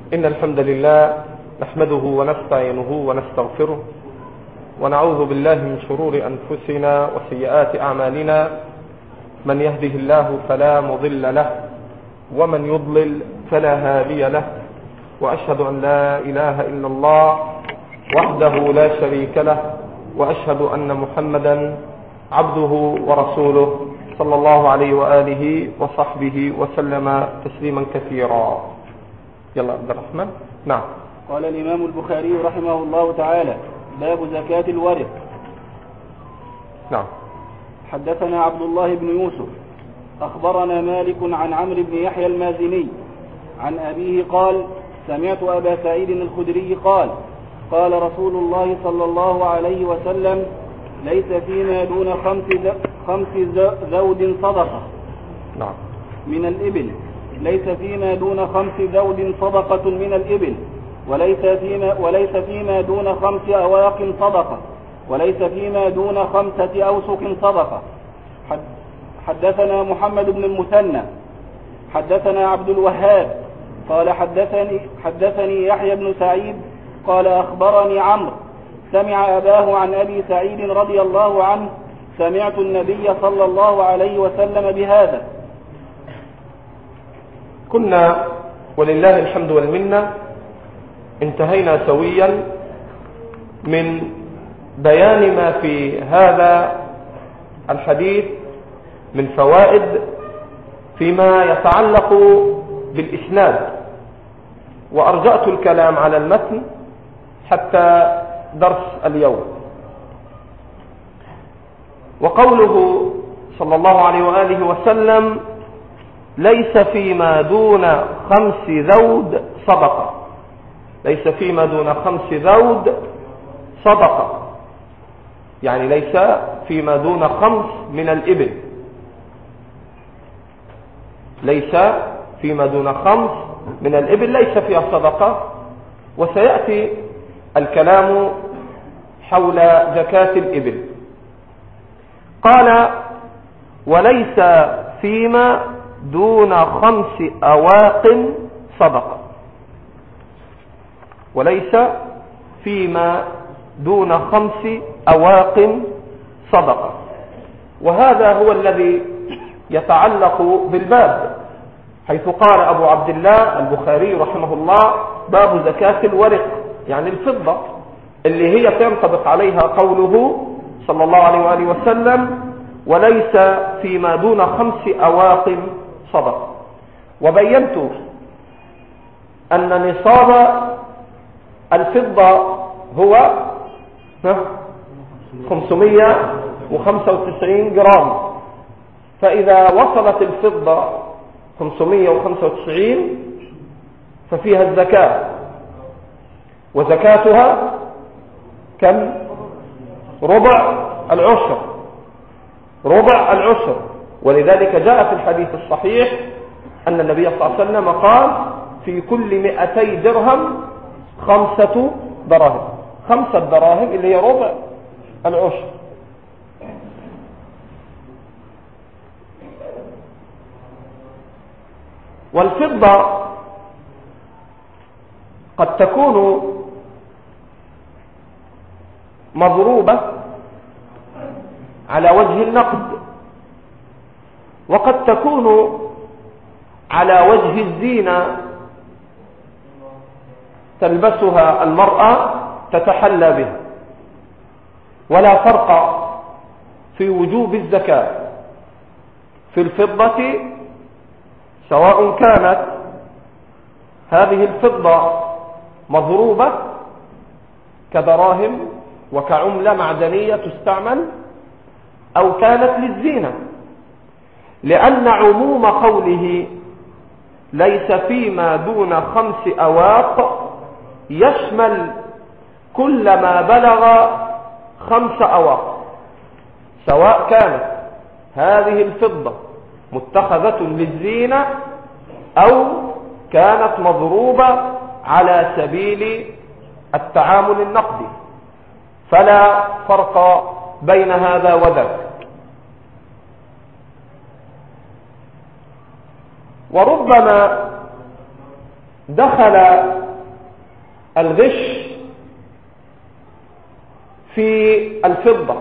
إن الحمد لله نحمده ونستعينه ونستغفره ونعوذ بالله من شرور أنفسنا وسيئات أعمالنا. من يهده الله فلا مضل له ومن يضلل فلا هادي له، وأشهد أن لا إله إلا الله وحده لا شريك له، وأشهد أن محمدا عبده ورسوله صلى الله عليه وآله وصحبه وسلم تسليما كثيرا. يلا عبد الرحمن. نعم. قال الإمام البخاري رحمه الله تعالى: باب زكاة الورق. نعم. حدثنا عبد الله بن يوسف أخبرنا مالك عن عمرو بن يحيى المازني عن أبيه قال: سمعت أبا سعيد الخدري قال: قال رسول الله صلى الله عليه وسلم: ليس فيما دون خمس ذود صدقة. نعم. من الإبل، ليس فيما دون 5 ذود صدقة من الإبل، وليس فيما دون 5 أواق صدقة، وليس فيما دون 5 أوسق صدقة. حدثنا محمد بن المثنى حدثنا عبد الوهاب قال حدثني يحيى بن سعيد قال أخبرني عمرو سمع أباه عن أبي سعيد رضي الله عنه: سمعت النبي صلى الله عليه وسلم بهذا. كنا ولله الحمد والمنة انتهينا سويا من بيان ما في هذا الحديث من فوائد فيما يتعلق بالإسناد، وأرجأت الكلام على المتن حتى درس اليوم. وقوله صلى الله عليه وآله وسلم: ليس فيما دون 5 ذود صدقة. ليس فيما دون 5 ذود صدقة، يعني ليس فيما دون 5 من الإبل. ليس فيما دون 5 من الإبل ليس فيها صدقة، وسيأتي الكلام حول زكاة الإبل. قال: وليس فيما دون 5 أواق صدقة. وليس فيما دون 5 أواق صدقة. وهذا هو الذي يتعلق بالباب، حيث قال أبو عبد الله البخاري رحمه الله: باب زكاة الورق، يعني الفضة اللي هي تنطبق عليها قوله صلى الله عليه وآله وسلم: وليس فيما دون 5 أواق صدقة. وبينت أن نصاب الفضة هو 595 جرام، فإذا وصلت الفضة 595 ففيها الزكاة، وزكاتها كم؟ ربع العشر. ربع العشر. ولذلك جاء في الحديث الصحيح أن النبي صلى الله عليه وسلم قال: في كل 200 درهم 5 دراهم. 5 دراهم اللي هي ربع العشر. والفضة قد تكون مضروبة على وجه النقد، وقد تكون على وجه الزينة تلبسها المرأة تتحلى بها. ولا فرق في وجوب الزكاة في الفضة، سواء كانت هذه الفضة مضروبة كدراهم وكعملة معدنية تستعمل، أو كانت للزينة، لأن عموم قوله ليس فيما دون 5 أواق يشمل كل ما بلغ 5 أواق، سواء كانت هذه الفضة متخذة للزينة أو كانت مضروبة على سبيل التعامل النقدي، فلا فرق بين هذا وذاك. وربما دخل الغش في الفضة،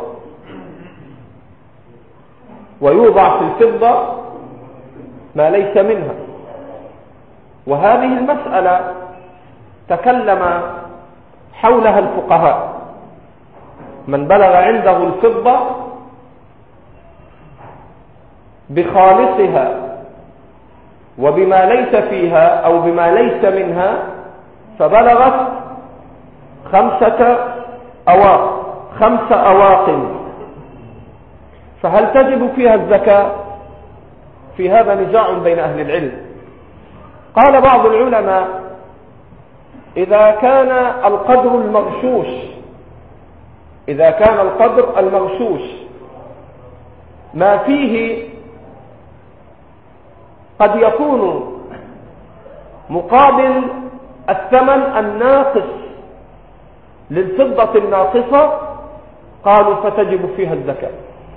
ويوضع في الفضة ما ليس منها. وهذه المسألة تكلم حولها الفقهاء. من بلغ عنده الفضة بخالصها وبما ليس فيها أو بما ليس منها فبلغت 5 أواق، فهل تجب فيها الزكاة؟ في هذا نزاع بين أهل العلم. قال بعض العلماء: إذا كان القدر المغشوش ما فيه قد يكون مقابل الثمن الناقص للفضة الناقصة، قالوا فتجب فيها الزكاة.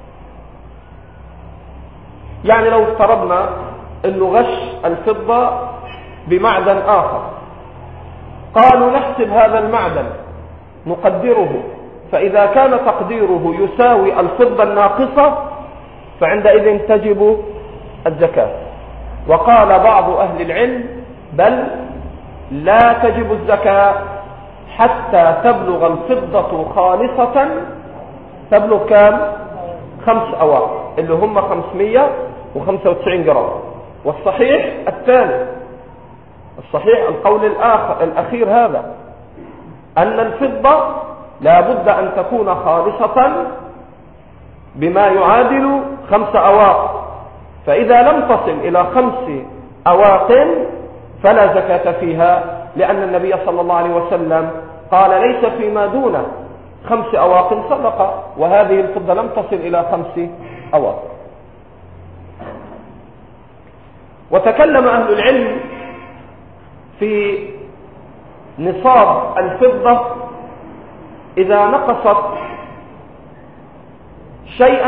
يعني لو افترضنا أنه غش الفضة بمعدن آخر، قالوا نحسب هذا المعدن نقدره، فإذا كان تقديره يساوي الفضة الناقصة فعندئذ تجب الزكاة. وقال بعض أهل العلم: بل لا تجب الزكاة حتى تبلغ الفضة خالصة، تبلغ كام؟ 5 أواق اللي هم 595 جرام. والصحيح الثاني، الصحيح القول الأخير هذا، أن الفضة لا بد أن تكون خالصة بما يعادل 5 أواق، فإذا لم تصل إلى 5 أواق فلا زكاة فيها، لأن النبي صلى الله عليه وسلم قال: ليس فيما دون 5 أواق صدقة، وهذه الفضة لم تصل إلى 5 أواق. وتكلم أهل العلم في نصاب الفضة إذا نقصت شيئا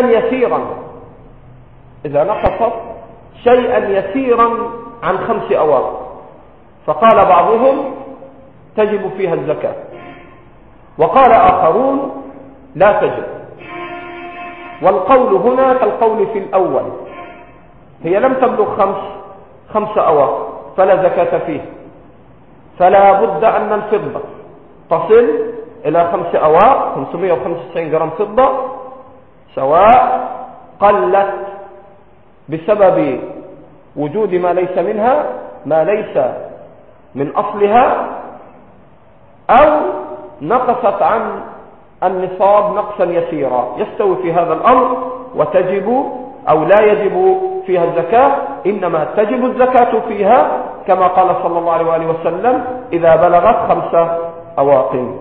يسيرا عن 5 أواق، فقال بعضهم: تجب فيها الزكاة، وقال آخرون: لا تجب. والقول هنا كالقول في الأول، هي لم تبلغ 5 أواق فلا زكاة فيه، فلا بد أن الفضة تصل إلى 5 أواق، 595 جرام فضة، سواء قلت بسبب وجود ما ليس منها، ما ليس من أصلها، أو نقصت عن النصاب نقصا يسيرا، يستوي في هذا الأمر وتجب أو لا يجب فيها الزكاة. إنما تجب الزكاة فيها كما قال صلى الله عليه وسلم: إذا بلغت 5 أواق.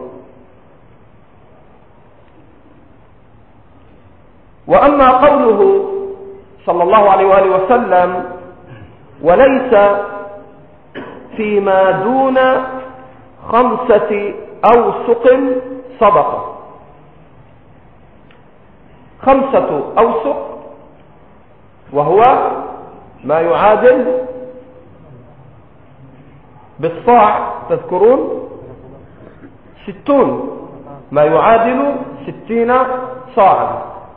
وأما قوله صلى الله عليه وسلم: وليس فيما دون 5 أوسق صدقة. 5 أوسق وهو ما يعادل بالصاع، تذكرون 60، ما يعادل 60 صاعا.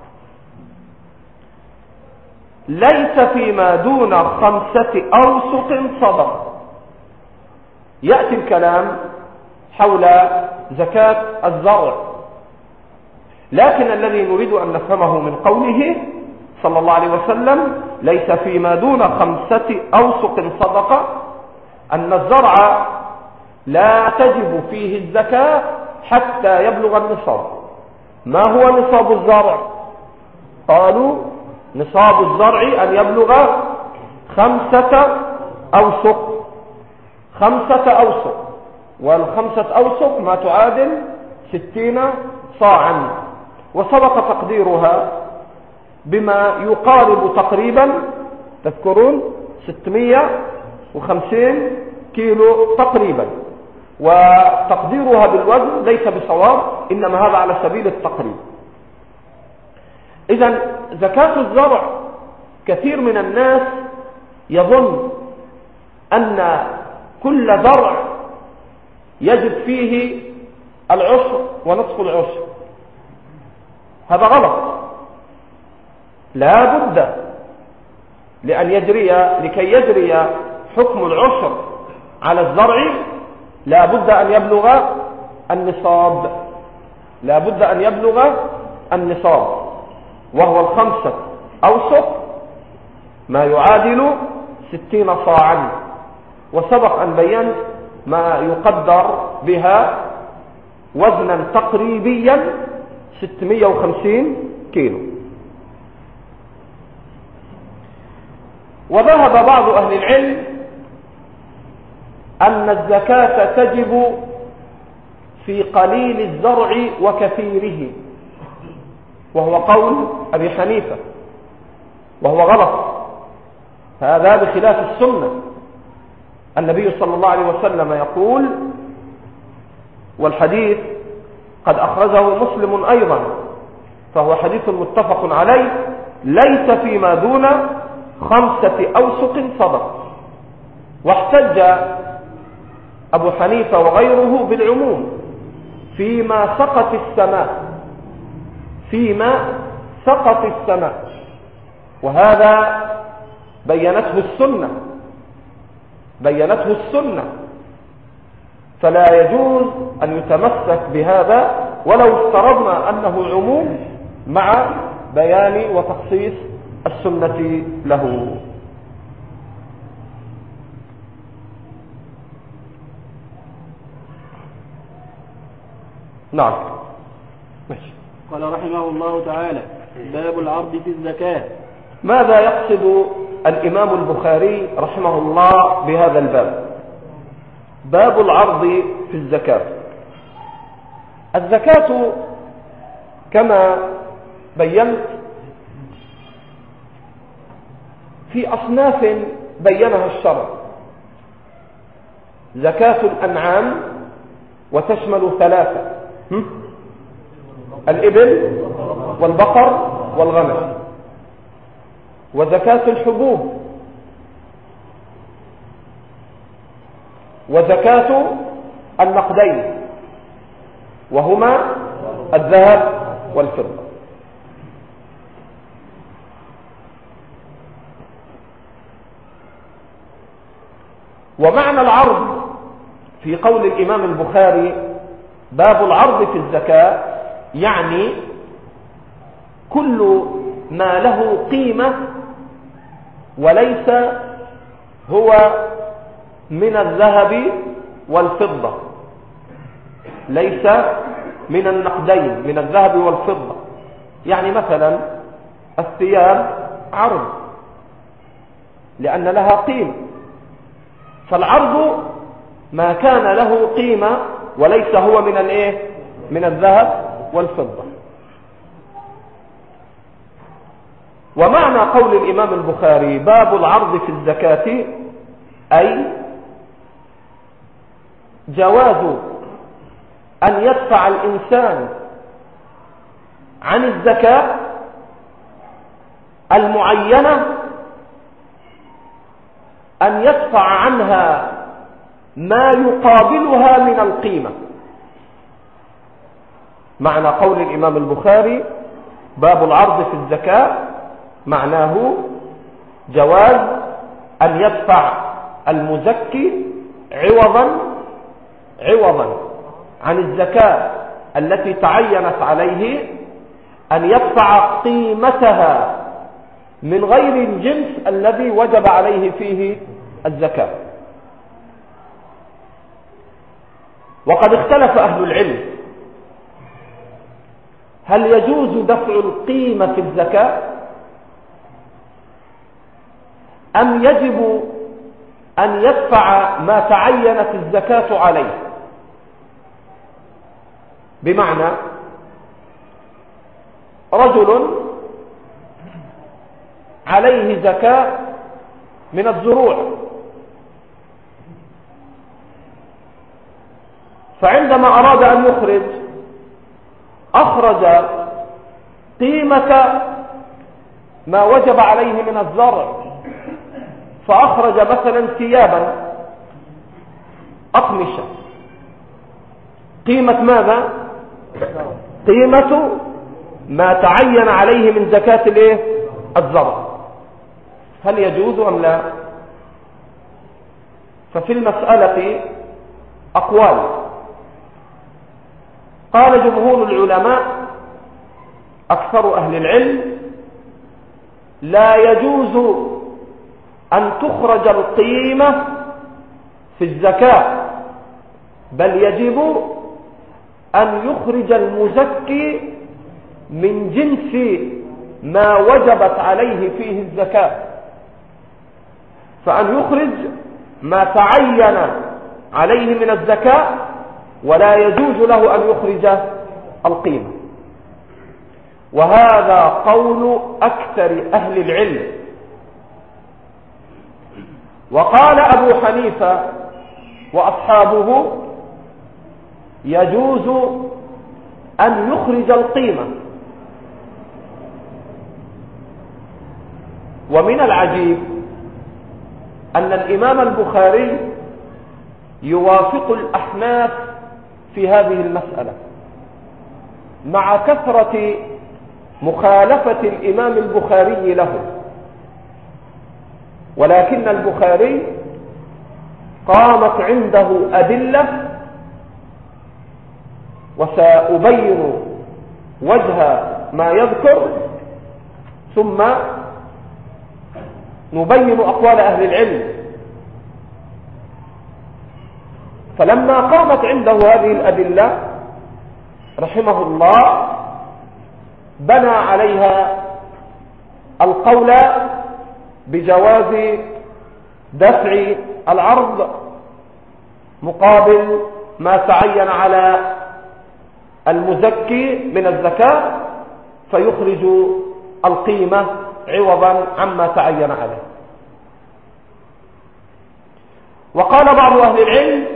ليس فيما دون 5 أوسق صدقة. يأتي الكلام حول زكاة الزرع، لكن الذي نريد أن نفهمه من قوله صلى الله عليه وسلم: ليس فيما دون 5 أوسق صدقة، أن الزرع لا تجب فيه الزكاة حتى يبلغ النصاب. ما هو نصاب الزرع؟ قالوا: نصاب الزرع أن يبلغ 5 أوسق. 5 أوسق، وال5 أوسق ما تعادل 60 صاعا، وسبق تقديرها بما يقارب تقريبا، تذكرون 650 كيلو تقريبا، وتقديرها بالوزن ليس بصواب، إنما هذا على سبيل التقريب. إذن زكاة الزرع كثير من الناس يظن أن كل زرع يجد فيه العشر ونصف العشر، هذا غلط. لا بد لكي يجري حكم العشر على الزرع لا بد أن يبلغ النصاب، لا بد أن يبلغ النصاب، وهو 5 أوسق ما يعادل 60 صاعا. وسبق أن بينت ما يقدر بها وزنا تقريبيا 650 كيلو. وذهب بعض أهل العلم أن الزكاة تجب في قليل الزرع وكثيره، وهو قول أبي حنيفة، وهو غلط. هذا بخلاف السنة. النبي صلى الله عليه وسلم يقول، والحديث قد أخرجه مسلم أيضا فهو حديث متفق عليه: ليس فيما دون 5 أوسق صدقة. واحتج أبو حنيفة وغيره بالعموم فيما سقط السماء، وهذا بينته السنة، فلا يجوز أن يتمسك بهذا ولو افترضنا أنه عموم مع بيان وتخصيص السنة له. نعم. ماشي. قال رحمه الله تعالى: باب العرض في الزكاة. ماذا يقصد الإمام البخاري رحمه الله بهذا الباب؟ باب العرض في الزكاة. الزكاة كما بينت في أصناف بينها الشرع: زكاة الأنعام وتشمل 3: الإبل والبقر والغنم، وزكاة الحبوب، وزكاة النقدين وهما الذهب والفضة. ومعنى العرض في قول الإمام البخاري باب العرض في الزكاة يعني كل ما له قيمة وليس هو من الذهب والفضة، ليس من النقدين من الذهب والفضة. يعني مثلا الثياب عرض لأن لها قيمة، فالعرض ما كان له قيمة وليس هو من الذهب والفضة. ومعنى قول الإمام البخاري باب العرض في الزكاة أي جواز أن يدفع الإنسان عن الزكاة المعينة، أن يدفع عنها ما يقابلها من القيمة. معنى قول الإمام البخاري باب العرض في الزكاة معناه جواز أن يدفع المزكي عوضا عن الزكاة التي تعينت عليه، أن يدفع قيمتها من غير الجنس الذي وجب عليه فيه الزكاة. وقد اختلف أهل العلم هل يجوز دفع القيمة في الزكاة أم يجب أن يدفع ما تعينت الزكاة عليه. بمعنى رجل عليه زكاة من الزروع، فعندما أراد أن أخرج قيمة ما وجب عليه من الزرع، فأخرج مثلا ثيابا أقمشة قيمة ماذا؟ قيمة ما تعين عليه من زكاة الايه؟ الزرع. هل يجوز أم لا؟ ففي المسألة أقوال. قال جمهور العلماء أكثر أهل العلم: لا يجوز أن تخرج القيمة في الزكاة، بل يجب أن يخرج المزكي من جنس ما وجبت عليه فيه الزكاة، فأن يخرج ما تعين عليه من الزكاة، ولا يجوز له أن يخرج القيمة. وهذا قول أكثر أهل العلم. وقال أبو حنيفة وأصحابه: يجوز أن يخرج القيمة. ومن العجيب أن الإمام البخاري يوافق الأحناف في هذه المسألة، مع كثرة مخالفة الإمام البخاري له. ولكن البخاري قامت عنده أدلة، وسأبين وجه ما يذكر، ثم نبين أقوال أهل العلم. فلما قامت عنده هذه الأدلة رحمه الله بنى عليها القول بجواز دفع العرض مقابل ما تعين على المزكي من الزكاة، فيخرج القيمة عوضا عما تعين عليه. وقال بعض أهل العلم: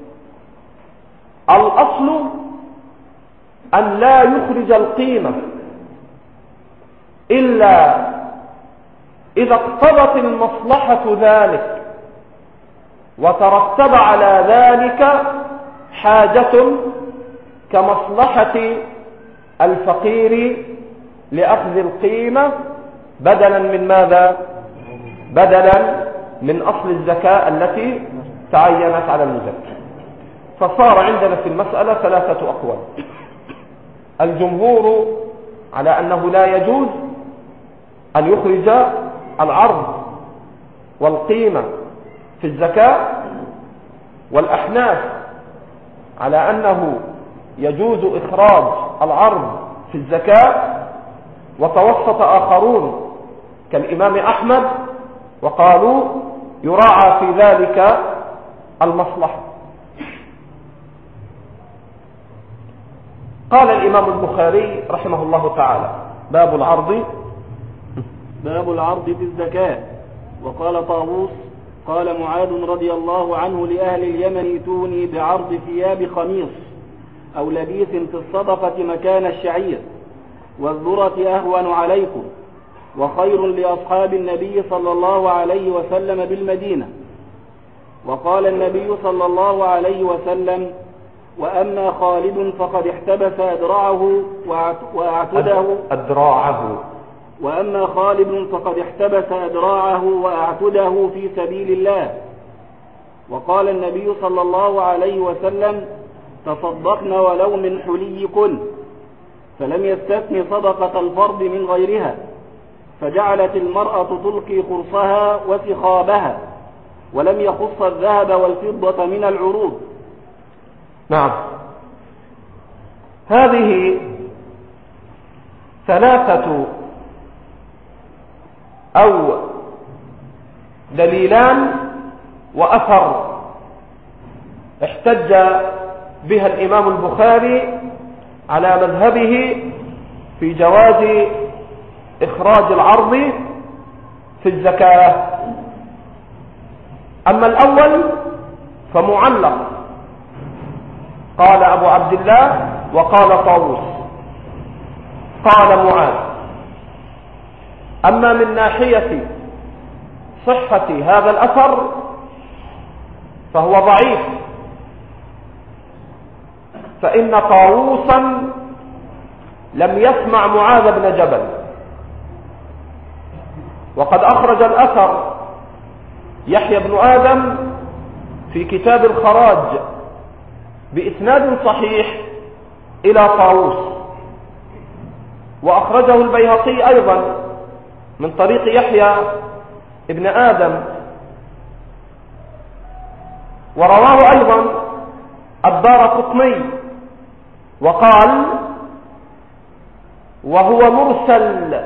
الأصل أن لا يخرج القيمة إلا إذا اقتضت المصلحة ذلك وترتب على ذلك حاجة كمصلحة الفقير لأخذ القيمة بدلا من ماذا؟ بدلا من أصل الزكاة التي تعينت على المزكي. فصار عندنا في المسألة ثلاثة أقوال. الجمهور على أنه لا يجوز أن يخرج العرض والقيمة في الزكاة، والأحناف على أنه يجوز إخراج العرض في الزكاة، وتوسط آخرون كالإمام أحمد وقالوا يراعى في ذلك المصلحة. قال الإمام البخاري رحمه الله تعالى: باب العرض في الزكاة. وقال طاووس: قال معاذ رضي الله عنه لأهل اليمن: ائتوني بعرض ثياب خميص أو لبيس في الصدقة مكان الشعير، والذرة أهون عليكم، وخير لأصحاب النبي صلى الله عليه وسلم بالمدينة. وقال النبي صلى الله عليه وسلم: وأما خالد فقد احتبس أدراعه وأعتده في سبيل الله. وقال النبي صلى الله عليه وسلم: تصدقن ولو من حليكن، فلم يستثن صدقة الفرد من غيرها، فجعلت المرأة تلقي خرصها وسخابها، ولم يخص الذهب والفضة من العروض. نعم، هذه ثلاثة أو دليلان وأثر احتج بها الإمام البخاري على مذهبه في جواز إخراج العرض في الزكاة. أما الأول فمعلق، قال أبو عبد الله وقال طاووس قال معاذ. أما من ناحية صحة هذا الأثر فهو ضعيف، فإن طاووسا لم يسمع معاذ بن جبل. وقد أخرج الأثر يحيى بن آدم في كتاب الخراج بإسناد صحيح إلى طاووس، وأخرجه البيهقي أيضا من طريق يحيى ابن آدم، ورواه أيضا الدارقطني وقال وهو مرسل،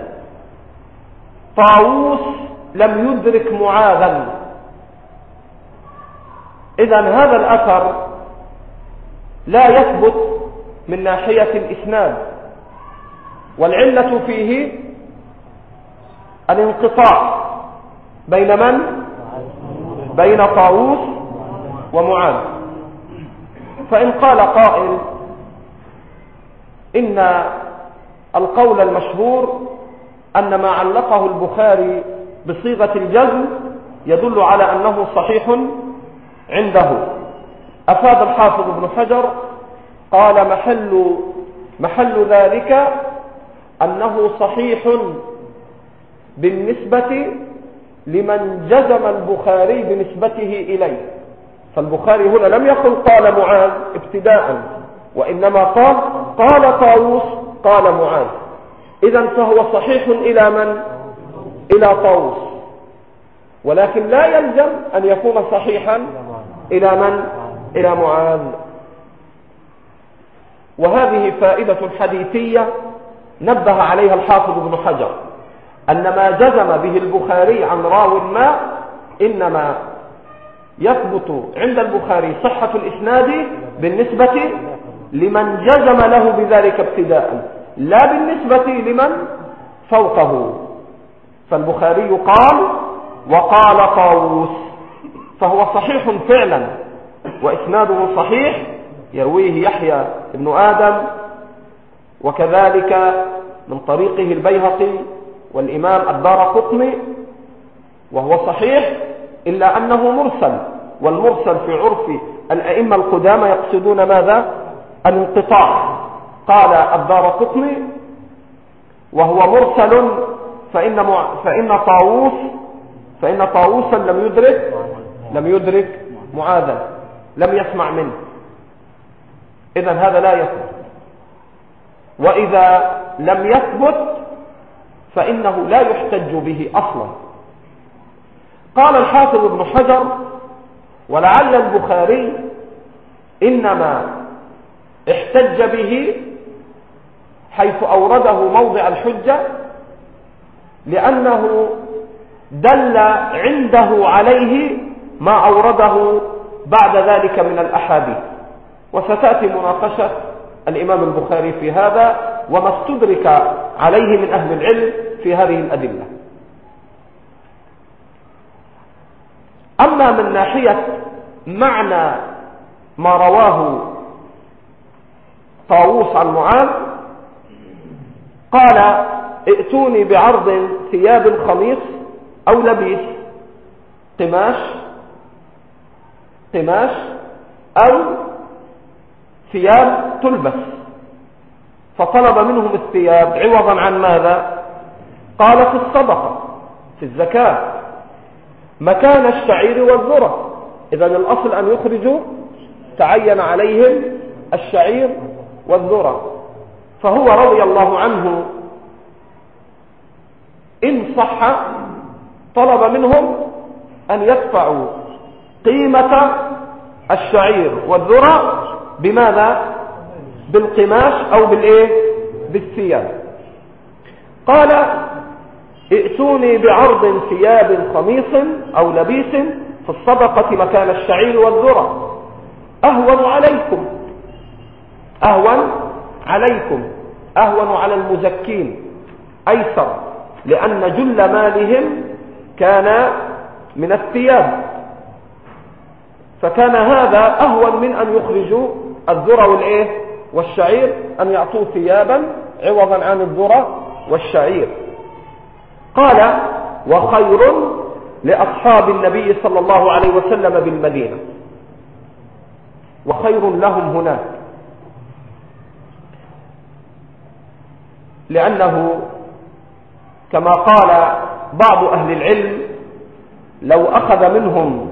طاووس لم يدرك معاذا. إذن هذا الأثر لا يثبت من ناحية الإسناد، والعلة فيه الانقطاع بين من؟ بين طاووس ومعاذ. فإن قال قائل إن القول المشهور أن ما علقه البخاري بصيغة الجزم يدل على أنه صحيح عنده، أفاد الحافظ ابن حجر قال محل ذلك أنه صحيح بالنسبة لمن جزم البخاري بنسبته إليه. فالبخاري هنا لم يقل قال معاذ ابتداء، وإنما قال طاووس قال معاذ. إذن فهو صحيح إلى من؟ إلى طاووس، ولكن لا يلزم أن يكون صحيحا إلى من؟ إلى معاذ. وهذه فائدة حديثية نبه عليها الحافظ ابن حجر، أن ما جزم به البخاري عن راو ما إنما يثبت عند البخاري صحة الإسناد بالنسبة لمن جزم له بذلك ابتداء، لا بالنسبة لمن فوقه. فالبخاري قال وقال طاووس، فهو صحيح فعلا وإسناده صحيح، يرويه يحيى بن آدم، وكذلك من طريقه البيهقي والإمام الدارقطني، وهو صحيح إلا أنه مرسل، والمرسل في عرف الأئمة القدامى يقصدون ماذا؟ الانقطاع. قال الدارقطني وهو مرسل فإن طاووسا لم يدرك معاذا، لم يسمع منه. إذن هذا لا يثبت، وإذا لم يثبت فإنه لا يحتج به أصلا. قال الحافظ ابن حجر ولعل البخاري إنما احتج به حيث أورده موضع الحجة لأنه دل عنده عليه ما أورده بعد ذلك من الأحاديث، وستأتي مناقشة الإمام البخاري في هذا وما استدرك عليه من أهل العلم في هذه الأدلة. أما من ناحية معنى ما رواه طاووس عن معاذ، قال ائتوني بعرض ثياب خميص أو لبيس، قماش أو ثياب تلبس، فطلب منهم الثياب عوضا عن ماذا؟ قال في الصدقة، في الزكاة، مكان الشعير والذرة. إذن الأصل أن يخرجوا، تعين عليهم الشعير والذرة. فهو رضي الله عنه إن صح طلب منهم أن يدفعوا قيمة الشعير والذرة بماذا؟ بالقماش أو بالثياب. قال ائتوني بعرض ثياب خميص أو لبيس في الصدقة مكان الشعير والذرة، أهون على المزكين، أيسر، لأن جل مالهم كان من الثياب، فكان هذا أهون من أن يخرجوا الذرة والشعير، أن يعطوا ثيابا عوضا عن الذرة والشعير. قال وخير لأصحاب النبي صلى الله عليه وسلم بالمدينة، وخير لهم هناك، لأنه كما قال بعض أهل العلم لو أخذ منهم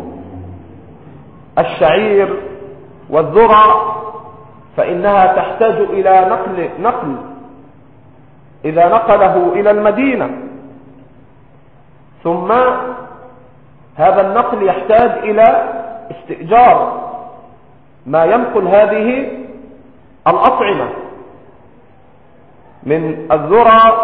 الشعير والذرة فإنها تحتاج إلى نقل إذا نقله إلى المدينة، ثم هذا النقل يحتاج إلى استئجار ما ينقل هذه الأطعمة من الذرة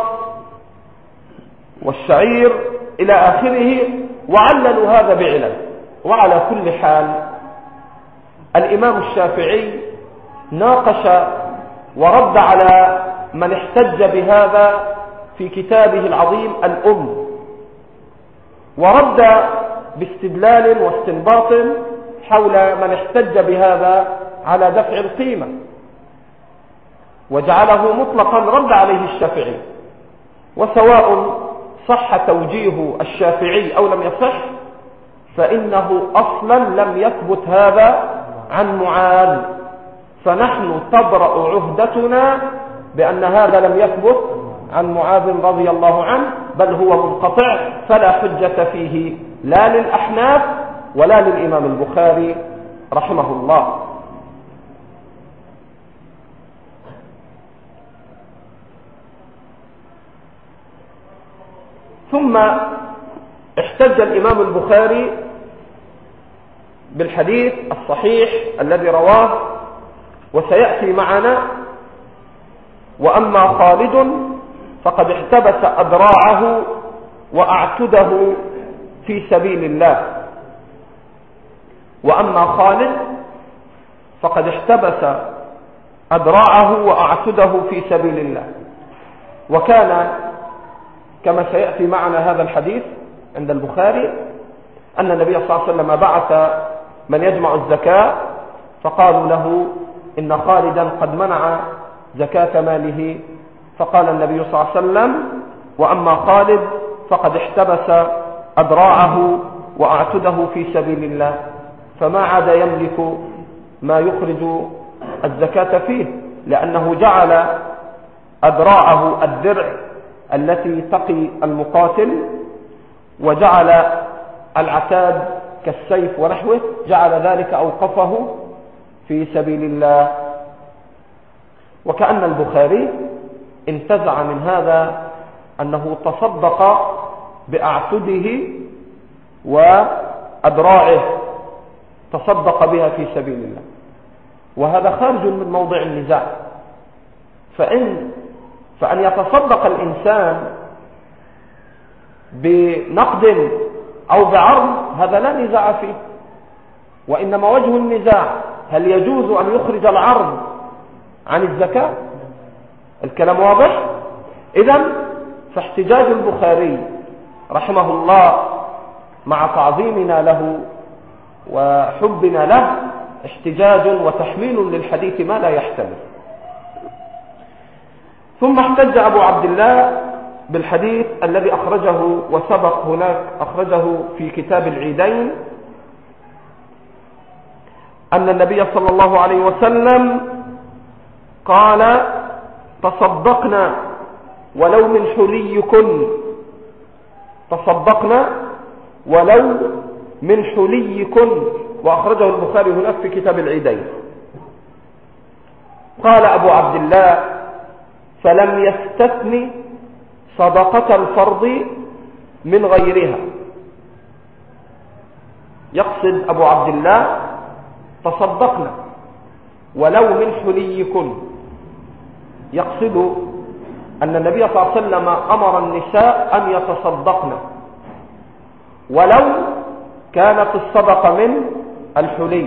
والشعير إلى آخره، وعللوا هذا بعلل. وعلى كل حال الإمام الشافعي ناقش ورد على من احتج بهذا في كتابه العظيم الأم، ورد باستدلال واستنباط حول من احتج بهذا على دفع القيمة، وجعله مطلقا رد عليه الشافعي. وسواء صح توجيه الشافعي أو لم يصح، فإنه أصلا لم يثبت هذا عن معاذ، فنحن تبرأ عهدتنا بأن هذا لم يثبت عن معاذ رضي الله عنه، بل هو منقطع، فلا حجة فيه لا للأحناف ولا للإمام البخاري رحمه الله. ثم احتج الإمام البخاري بالحديث الصحيح الذي رواه وسيأتي معنا: وأما خالد فقد احتبس أدراعه وأعتده في سبيل الله. وأما خالد فقد احتبس أدراعه وأعتده في سبيل الله. وكان كما سيأتي معنا هذا الحديث عند البخاري أن النبي صلى الله عليه وسلم بعث من يجمع الزكاة، فقالوا له إن خالدا قد منع زكاة ماله، فقال النبي صلى الله عليه وسلم: وأما خالد فقد احتبس أدراعه وأعتده في سبيل الله، فما عاد يملك ما يخرج الزكاة فيه، لأنه جعل أدراعه الدرع التي تقي المقاتل، وجعل العتاد كالسيف ونحوه، جعل ذلك أوقفه في سبيل الله. وكأن البخاري انتزع من هذا أنه تصدق بأعتده وأدراعه، تصدق بها في سبيل الله، وهذا خارج من موضع النزاع. فأن يتصدق الإنسان بنقد أو بعرض هذا لا نزاع فيه، وإنما وجه النزاع هل يجوز أن يخرج العرض عن الزكاة؟ الكلام واضح. إذن فاحتجاج البخاري رحمه الله مع تعظيمنا له وحبنا له احتجاج وتحميل للحديث ما لا يحتمل. ثم احتج أبو عبد الله بالحديث الذي أخرجه وسبق هناك، أخرجه في كتاب العيدين، أن النبي صلى الله عليه وسلم قال: تصدقنا ولو من حليكن، تصدقنا ولو من حليكن، وأخرجه البخاري هناك في كتاب العيدين. قال أبو عبد الله: فلم يستثن صدقة الفرض من غيرها. يقصد أبو عبد الله تصدقنا ولو من حليكن، يقصد أن النبي صلى الله عليه وسلم أمر النساء أن يتصدقن ولو كانت الصدقة من الحلي،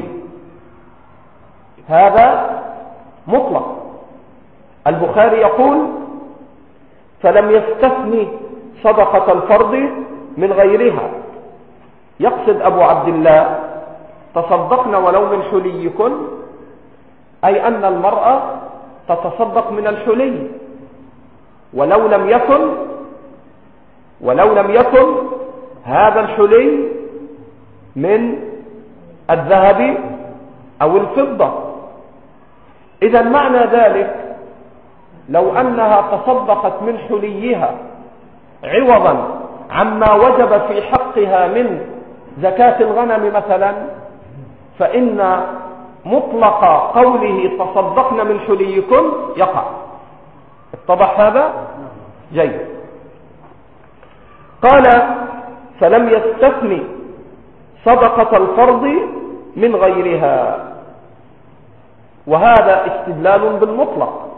هذا مطلق. البخاري يقول: فلم يستثني صدقة الفرض من غيرها، يقصد أبو عبد الله تصدقنا ولو من حليكن، أي أن المرأة تتصدق من الحلي، ولو لم يكن هذا الحلي من الذهب أو الفضة. إذا معنى ذلك لو أنها تصدقت من حليها عوضا عما وجب في حقها من زكاة الغنم مثلا، فإن مطلق قوله تصدقن من حليكم يقع. اتضح هذا؟ جيد. قال فلم يستثني صدقة الفرض من غيرها، وهذا استدلال بالمطلق،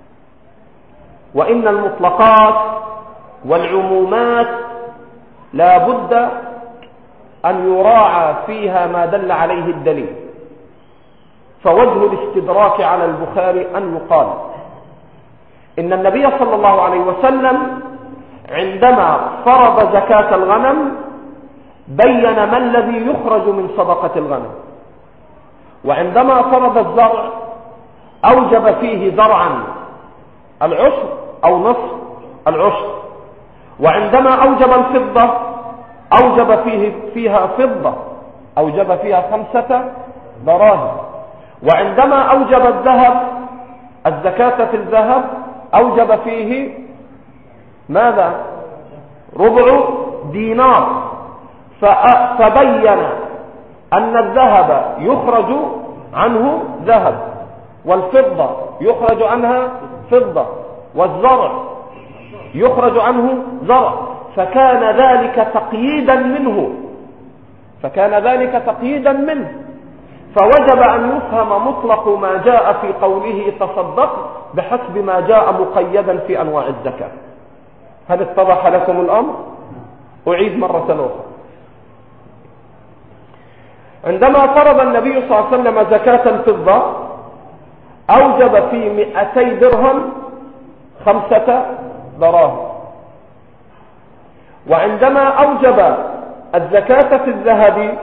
وإن المطلقات والعمومات لا بد أن يراعى فيها ما دل عليه الدليل. فوجه الاستدراك على البخاري أن يقال إن النبي صلى الله عليه وسلم عندما فرض زكاة الغنم بين ما الذي يخرج من صدقة الغنم، وعندما فرض الزرع أوجب فيه زرعا العشر أو نصف العشر، وعندما أوجب الفضة أوجب فيها فضة، أوجب فيها 5 دراهم، وعندما أوجب الذهب الزكاة في الذهب أوجب فيه ماذا؟ ربع دينار. فبين أن الذهب يخرج عنه ذهب، والفضة يخرج عنها فضة، والزرع يخرج عنه زرع، فكان ذلك تقييدا منه، فوجب أن يفهم مطلق ما جاء في قوله تصدق بحسب ما جاء مقيدا في أنواع الزكاة. هل اتضح لكم الأمر؟ أعيد مرة أخرى. عندما فرض النبي صلى الله عليه وسلم زكاة الفضة أوجب في 200 درهم 5 دراهم، وعندما أوجب الزكاة في الذهب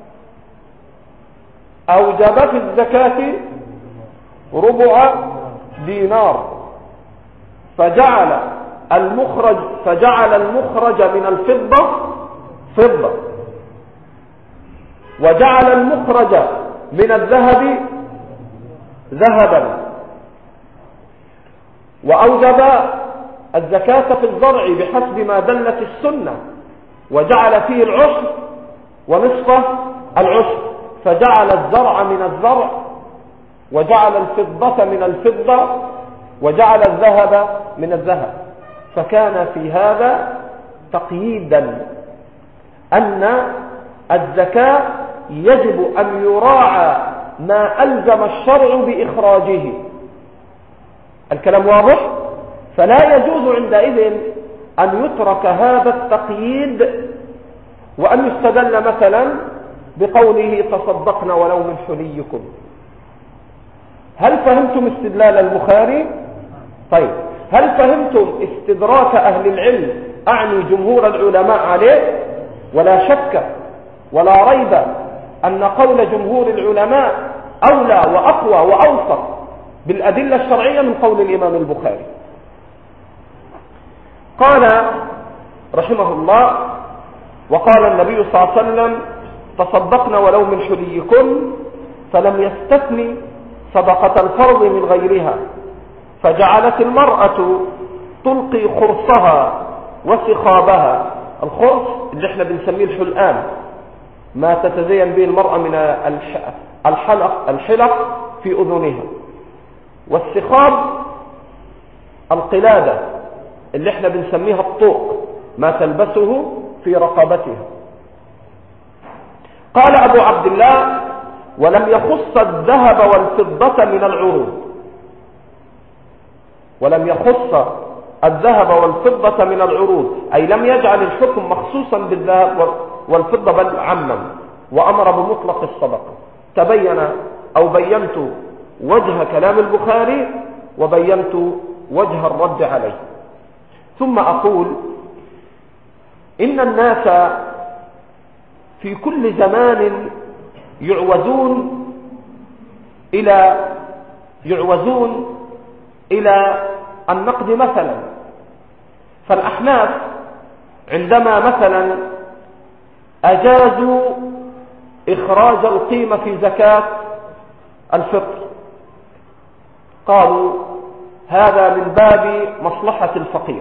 أوجب في الزكاة ربع دينار، فجعل المخرج من الفضة فضة، وجعل المخرج من الذهب ذهبا، وأوجب الزكاة في الزرع بحسب ما دلت السنة، وجعل فيه العشر ونصف العشر، فجعل الزرع من الزرع، وجعل الفضة من الفضة، وجعل الذهب من الذهب. فكان في هذا تقييدا أن الزكاة يجب أن يراعى ما ألزم الشرع بإخراجه. الكلام واضح؟ فلا يجوز عندئذ أن يترك هذا التقييد وأن يستدل مثلا بقوله تصدقنا ولو من حليكم. هل فهمتم استدلال البخاري؟ طيب، هل فهمتم استدراك أهل العلم أعني جمهور العلماء عليه؟ ولا شك ولا ريب أن قول جمهور العلماء أولى وأقوى وأوثق بالأدلة الشرعية من قول الإمام البخاري. قال رحمه الله: وقال النبي صلى الله عليه وسلم: تصدقنا ولو من حليكم، فلم يستثني صدقة الفرض من غيرها، فجعلت المرأة تلقي خرصها وسخابها. الخرص اللي احنا بنسميه الحلقان، ما تتزين به المرأة من الحلق في أذنها، والسخاب القلادة اللي احنا بنسميها الطوق، ما تلبسه في رقبتها. قال أبو عبد الله: ولم يخص الذهب والفضة من العروض، ولم يخص الذهب والفضة من العروض، أي لم يجعل الحكم مخصوصا بالذهب والفضة، بل عمم وأمر بمطلق الصدقة. تبين أو بينت وجه كلام البخاري وبينت وجه الرد عليه. ثم أقول: إن الناس في كل زمان يعوزون إلى النقد مثلا. فالأحناف عندما مثلا أجازوا إخراج القيمة في زكاة الفطر، قالوا هذا من باب مصلحة الفقير.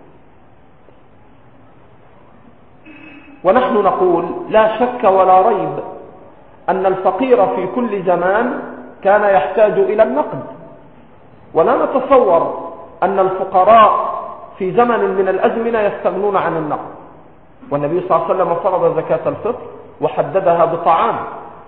ونحن نقول لا شك ولا ريب أن الفقير في كل زمان كان يحتاج إلى النقد، ولا نتصور أن الفقراء في زمن من الأزمنة يستغنون عن النقد. والنبي صلى الله عليه وسلم فرض زكاة الفطر وحددها بطعام،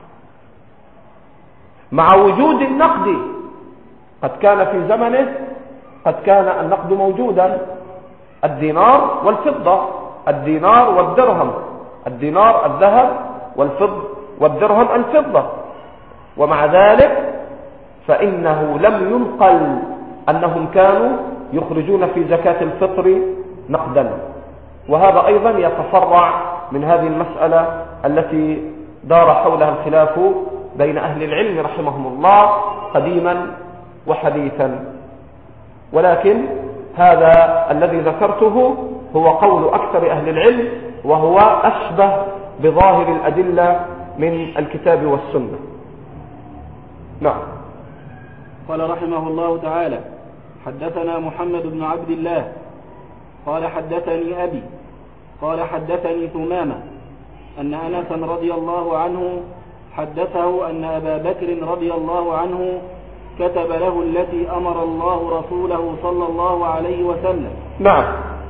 مع وجود النقد. قد كان في زمنه قد كان النقد موجودا، الدينار والفضة، الدينار والدرهم، الدينار الذهب والدرهم الفضة، ومع ذلك فإنه لم ينقل أنهم كانوا يخرجون في زكاة الفطر نقدا. وهذا أيضا يتفرع من هذه المسألة التي دار حولها الخلاف بين أهل العلم رحمهم الله قديما وحديثا. ولكن هذا الذي ذكرته هو قول أكثر أهل العلم، وهو أشبه بظاهر الأدلة من الكتاب والسنة. نعم. قال رحمه الله تعالى: حدثنا محمد بن عبد الله قال حدثني أبي قال حدثني ثمامة أن أنسا رضي الله عنه حدثه أن أبا بكر رضي الله عنه كتب له التي أمر الله رسوله صلى الله عليه وسلم. نعم.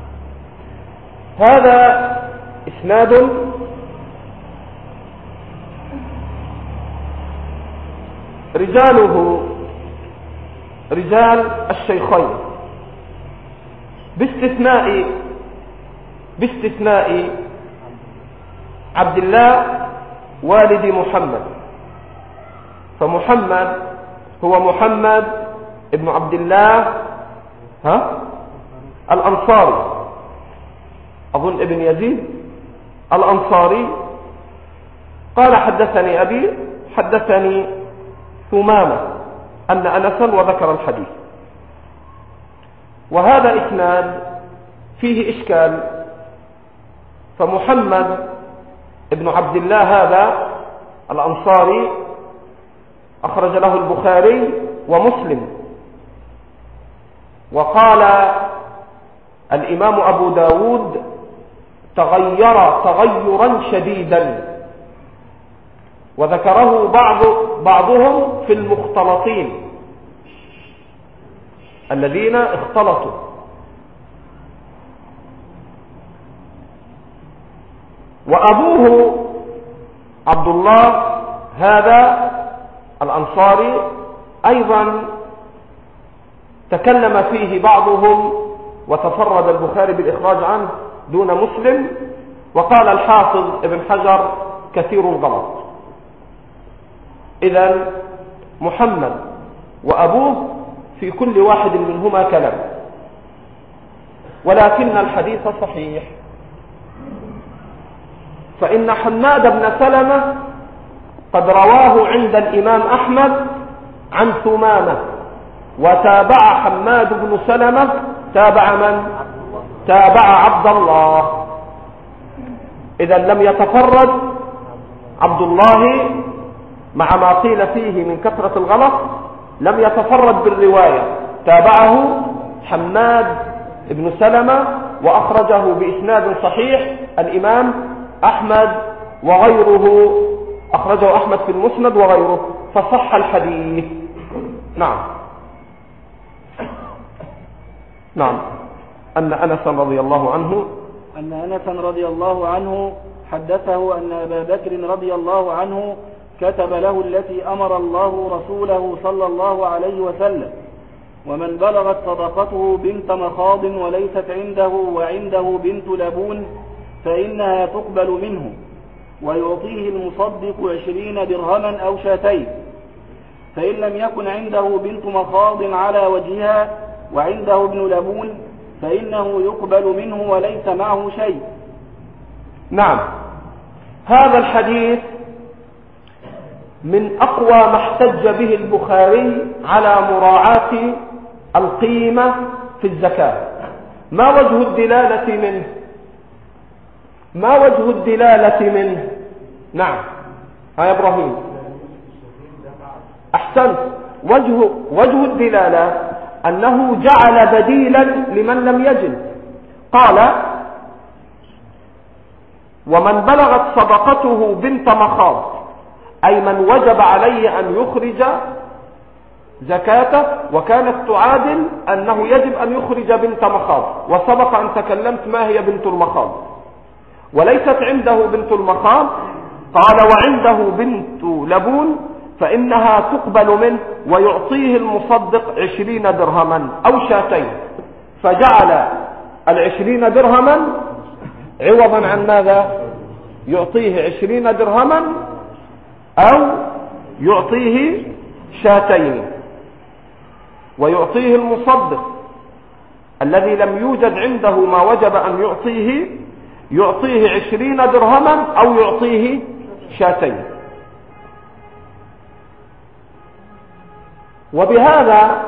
هذا إسناد رجاله رجال الشيخين باستثناء عبد الله والد محمد، فمحمد هو محمد ابن عبد الله الأنصاري، أظن ابن يزيد الأنصاري. قال حدثني أبي حدثني ثمامة أن أنسا وذكر الحديث. وهذا إسناد فيه إشكال، فمحمد ابن عبد الله هذا الأنصاري أخرج له البخاري ومسلم. وقال الإمام أبو داود تغير تغيرا شديدا، وذكره بعضهم في المختلطين الذين اختلطوا. وأبوه عبد الله هذا الأنصاري أيضا تكلم فيه بعضهم، وتفرد البخاري بالإخراج عنه دون مسلم. وقال الحافظ ابن حجر كثير الغلط. إذن محمد وأبوه في كل واحد منهما كلام، ولكن الحديث صحيح، فإن حماد بن سلمة قد رواه عند الإمام أحمد عن ثمامة، وتابع حماد بن سلمة تابع من؟ تابع عبد الله. إذا لم يتفرد عبد الله مع ما قيل فيه من كثرة الغلط، لم يتفرد بالرواية، تابعه حماد بن سلمة وأخرجه بإسناد صحيح الإمام أحمد وغيره، أخرجه أحمد في المسند وغيره، فصح الحديث. نعم. نعم. أن أنسا رضي الله عنه حدثه أن أبا بكر رضي الله عنه كتب له التي أمر الله رسوله صلى الله عليه وسلم: ومن بلغت صدقته بنت مخاض وليست عنده وعنده بنت لبون فإنها تقبل منه، ويعطيه المصدق 20 درهما أو شاتين. فإن لم يكن عنده بنت مخاض على وجهها وعنده ابن لبون فإنه يقبل منه وليس معه شيء. نعم. هذا الحديث من أقوى ما احتج به البخاري على مراعاة القيمة في الزكاة. ما وجه الدلالة منه؟ نعم. يا إبراهيم أحسنت. وجه الدلالة أنه جعل بديلا لمن لم يجد. قال: ومن بلغت صدقته بنت مخاض، أي من وجب عليه أن يخرج زكاته وكانت تعادل أنه يجب أن يخرج بنت مخاض، وسبق أن تكلمت ما هي بنت المخاض، وليست عنده بنت المخاض. قال: وعنده بنت لبون فإنها تقبل منه ويعطيه المصدق 20 درهما أو شاتين. فجعل 20 درهما عوضا عن ماذا؟ يعطيه 20 درهما أو يعطيه شاتين، ويعطيه المصدق الذي لم يوجد عنده ما وجب أن يعطيه 20 درهما أو يعطيه شاتين. وبهذا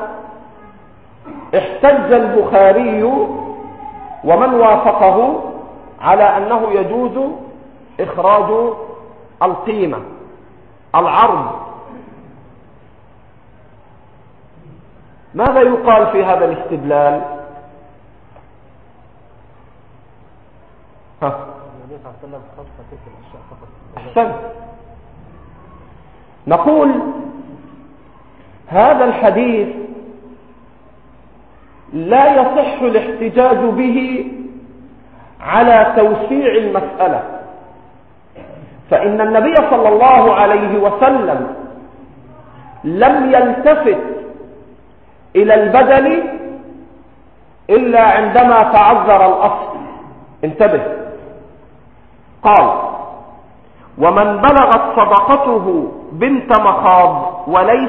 احتج البخاري ومن وافقه على أنه يجوز إخراج القيمة، العرض. ماذا يقال في هذا الاستدلال؟ أحسن. نقول هذا الحديث لا يصح الاحتجاج به على توسيع المسألة، فإن النبي صلى الله عليه وسلم لم يلتفت إلى البدل إلا عندما تعذر الأصل. انتبه، قال: ومن بلغت صدقته بنت مخاض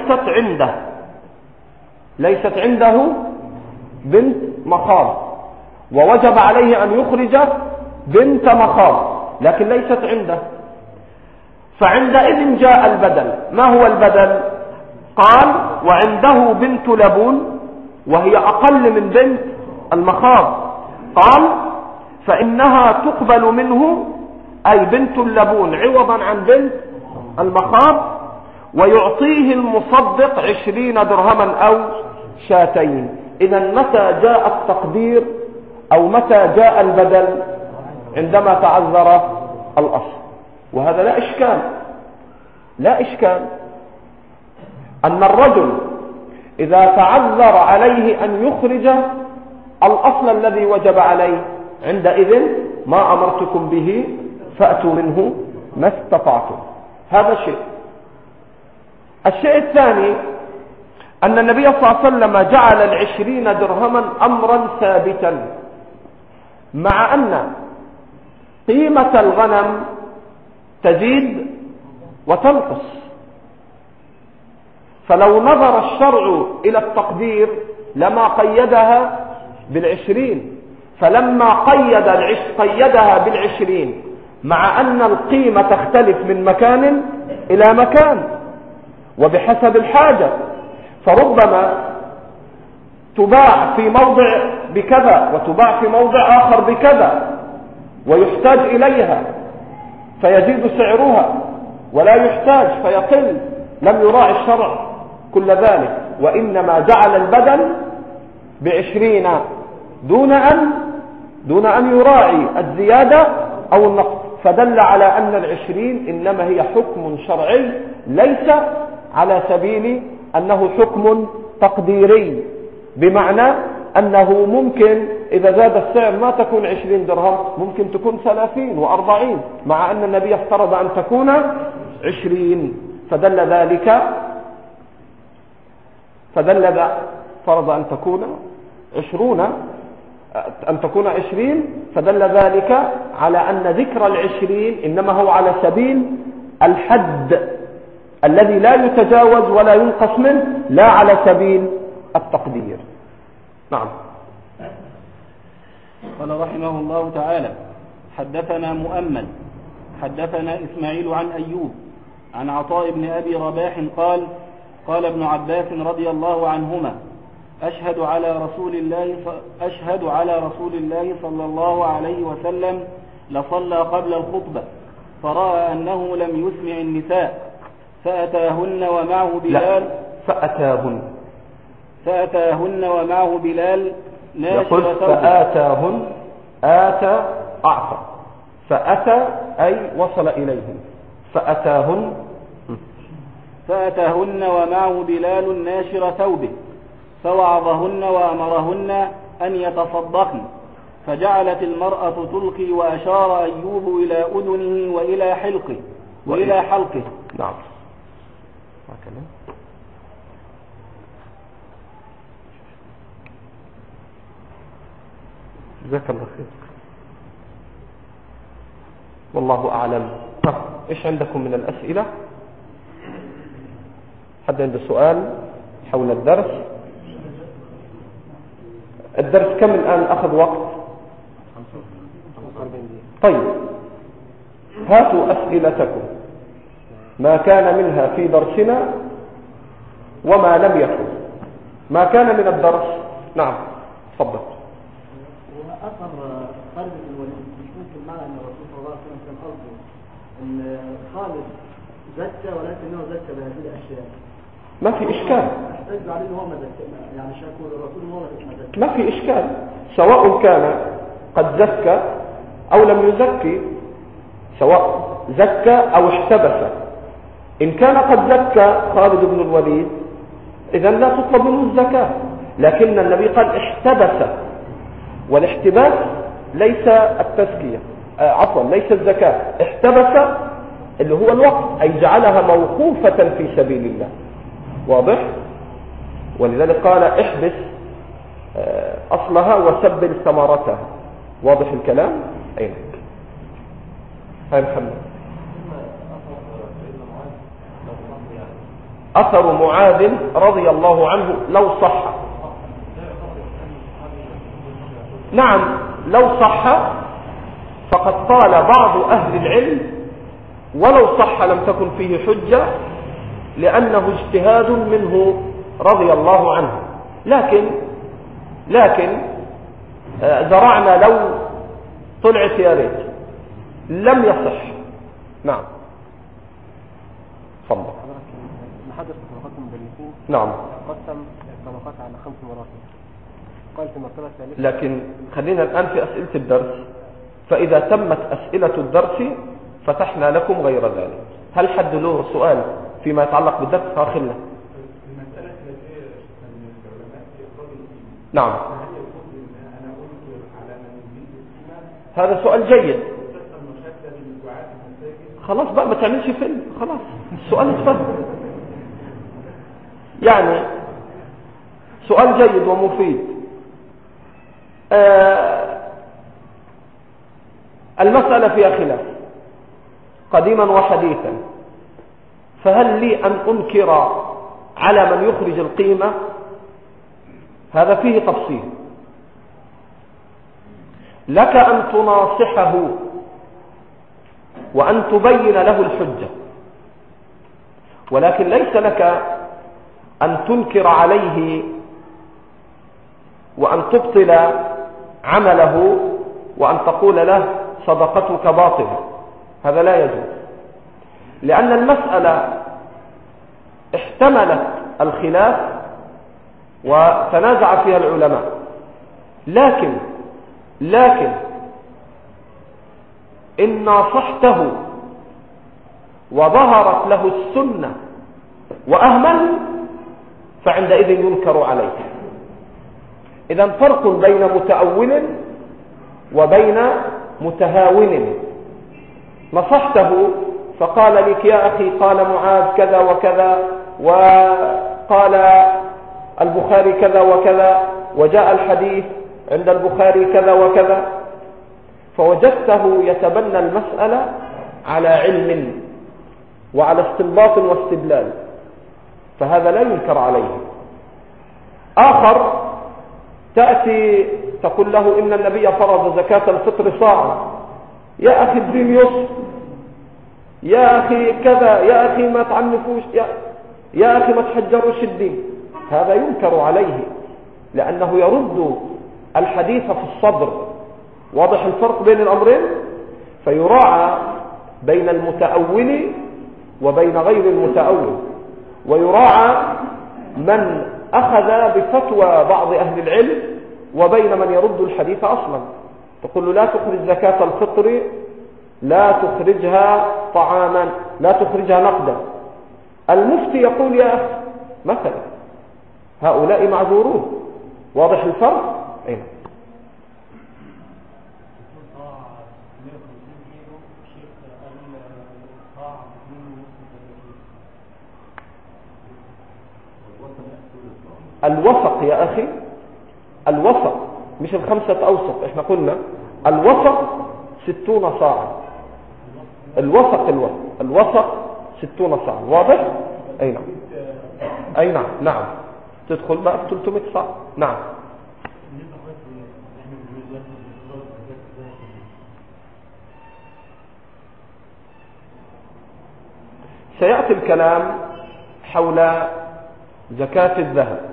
ليست عنده بنت مخاض، ووجب عليه أن يخرج بنت مخاض لكن ليست عنده، فعندئذ جاء البدل. ما هو البدل؟ قال: وعنده بنت لبون وهي أقل من بنت المخاض. قال: فإنها تقبل منه، أي بنت اللبون عوضا عن بنت المخاض، ويعطيه المصدق 20 درهما أو شاتين. إذن متى جاء التقدير أو متى جاء البدل؟ عندما تعذر الأصل. وهذا لا إشكال أن الرجل إذا تعذر عليه أن يخرج الأصل الذي وجب عليه، عندئذ ما أمرتكم به فأتوا منه ما استطعتم. هذا شيء. الشيء الثاني أن النبي صلى الله عليه وسلم جعل 20 درهما أمرا ثابتا، مع أن قيمة الغنم تزيد وتنقص. فلو نظر الشرع إلى التقدير لما قيدها ب20، فلما قيدها ب20 مع أن القيمة تختلف من مكان إلى مكان وبحسب الحاجة، فربما تباع في موضع بكذا وتباع في موضع آخر بكذا، ويحتاج إليها فيزيد سعرها ولا يحتاج فيقل. لم يراعي الشرع كل ذلك، وإنما جعل البدل ب20 دون أن يراعي الزيادة أو النقص، فدل على أن 20 إنما هي حكم شرعي، ليس على سبيل أنه حكم تقديري، بمعنى أنه ممكن إذا زاد السعر ما تكون 20 درهم، ممكن تكون 30 و40، مع أن النبي افترض أن تكون 20، فرض أن تكون 20، فدل ذلك على أن ذكر 20 إنما هو على سبيل الحد الذي لا يتجاوز ولا ينقص منه، لا على سبيل التقدير. نعم. قال رحمه الله تعالى: حدثنا مؤمل حدثنا إسماعيل عن أيوب عن عطاء بن أبي رباح قال: قال ابن عباس رضي الله عنهما: أشهد على رسول الله صلى الله عليه وسلم لصلى قبل الخطبة فرأى أنه لم يسمع النساء فأتاهن ومعه بلال. فأتاهن فأتاهن ومعه بلال يقول ناشر ثوبه. فآتاهن، آتى أعطى، فأتى أي وصل إليهم، فأتاهن ومعه بلال ناشر ثوبه فوعظهن وأمرهن أن يتصدقن، فجعلت المرأة تلقي وأشار أيوب إلى أذنه وإلى حلقه. نعم. جزاك الله خير. والله أعلم. إيش عندكم من الأسئلة؟ حد عنده سؤال حول الدرس؟ الدرس كم الآن أخذ وقت؟ طيب، هاتوا أسئلتكم ما كان منها في درسنا وما لم يكن. ما كان من الدرس. نعم تفضل. وأثر خالد بن الوليد مش ممكن معنى أن الرسول صلى الله عليه وسلم كان قصده أن خالد زكى ولكنه زكى بهذه الأشياء؟ ما في إشكال. احتج عليه أنه ما زكى، يعني شاكوا الرسول هو ما زكى. ما في إشكال، سواء كان قد زكى أو لم يزكي، سواء زكى أو احتبس. إن كان قد زكى خالد بن الوليد إذن لا تطلب منه الزكاة، لكن النبي قال احتبس، والاحتباس ليس التزكية، ليس الزكاة. احتبس اللي هو الوقت، أي جعلها موقوفة في سبيل الله. واضح؟ ولذلك قال احبس أصلها وسبل ثمرتها. واضح الكلام؟ أين هاي محمد. أثر معاذ رضي الله عنه لو صح. نعم لو صح، فقد قال بعض أهل العلم ولو صح لم تكن فيه حجة، لأنه اجتهاد منه رضي الله عنه. لكن زرعنا لو طلعت يا ريت، لم يصح. نعم تفضل. محدث طبقات المدرسين نعم قسم الطبقات على 5 مراتب، قال في المرتبة الثالثة. لكن خلينا الآن في أسئلة الدرس، فإذا تمت أسئلة الدرس فتحنا لكم غير ذلك. هل حد له سؤال فيما يتعلق بالدرس؟ خلنا. نعم هذا سؤال جيد. خلاص بقى ما تعملش فيلم، خلاص السؤال اتفهم. يعني سؤال جيد ومفيد. المسألة فيها خلاف قديما وحديثا، فهل لي أن أنكر على من يخرج القيمة؟ هذا فيه تفصيل. لك أن تناصحه وأن تبين له الحجة، ولكن ليس لك أن تنكر عليه وأن تبطل عمله وأن تقول له صدقتك باطلة. هذا لا يجوز، لأن المسألة احتملت الخلاف وتنازع فيها العلماء، لكن إن ناصحته وظهرت له السنة وأهمل فعندئذ ينكر عليه. إذن فرق بين متأول وبين متهاون. نصحته فقال لك يا أخي قال معاذ كذا وكذا، وقال البخاري كذا وكذا، وجاء الحديث عند البخاري كذا وكذا، فوجدته يتبنى المسألة على علم وعلى استنباط واستدلال، فهذا لا ينكر عليه. آخر تأتي تقول له إن النبي فرض زكاة الفطر صاعا، يا أخي الدين يسر، يا أخي كذا، يا أخي ما تعنفوش، يا أخي ما تحجروش الدين. هذا ينكر عليه لأنه يرد الحديث في الصدر. واضح الفرق بين الأمرين؟ فيراعى بين المتأول وبين غير المتأول، ويراعى من أخذ بفتوى بعض أهل العلم وبين من يرد الحديث أصلا. تقول له لا تخرج زكاة الفطر، لا تخرجها طعاما، لا تخرجها نقدا. المفتي يقول يا أخي مثلا هؤلاء معذورون. واضح الفرق؟ أين؟ الوسق يا أخي، الوسق مش الخمسة أوسق. احنا قلنا الوسق 60 صاعا. الوسق 60 صاعا. واضح؟ أي نعم، أي نعم، نعم تدخل بقى في 300 صاع. نعم. سيأتي الكلام حول زكاة الذهب.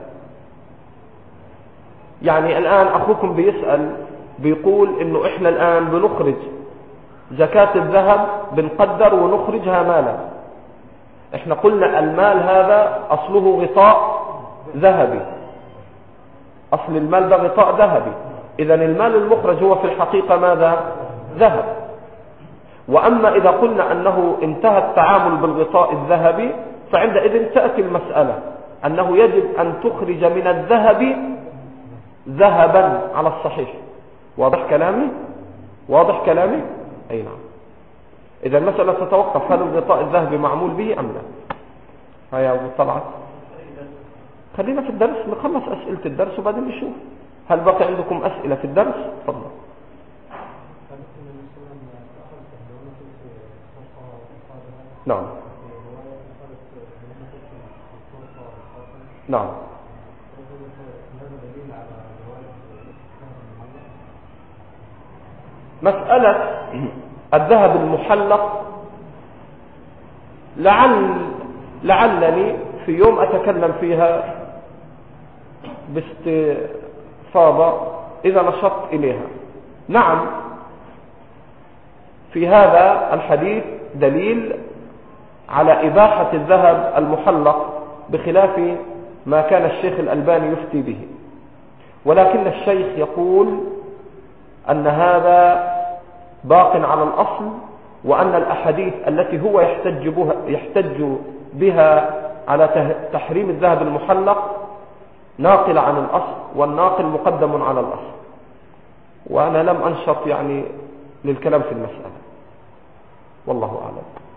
يعني الآن أخوكم بيسأل بيقول إنه إحنا الآن بنخرج زكاة الذهب، بنقدر ونخرجها مالا. إحنا قلنا المال هذا أصله غطاء ذهبي، أصل المال ده غطاء ذهبي. إذا المال المخرج هو في الحقيقة ماذا؟ ذهب. وأما إذا قلنا أنه انتهى التعامل بالغطاء الذهبي فعندئذ تأتي المسألة أنه يجب أن تخرج من الذهب ذهبا على الصحيح. واضح كلامي؟ واضح كلامي؟ أي نعم. إذا المسألة تتوقف هل الغطاء الذهبي معمول به أم لا. هيا أبو طلعت، خلينا في الدرس نخلص أسئلة الدرس وبعدين نشوف هل بقى عندكم أسئلة في الدرس. تفضل. نعم نعم. مسألة الذهب المحلق لعلني في يوم أتكلم فيها باستفاضة إذا نشطت إليها. نعم، في هذا الحديث دليل على إباحة الذهب المحلق بخلاف ما كان الشيخ الألباني يفتي به، ولكن الشيخ يقول أن هذا باق على الأصل، وأن الأحاديث التي هو يحتج بها على تحريم الذهب المحلق ناقل عن الأصل، والناقل مقدم على الأصل. وأنا لم أنشط يعني للكلام في المسألة، والله أعلم.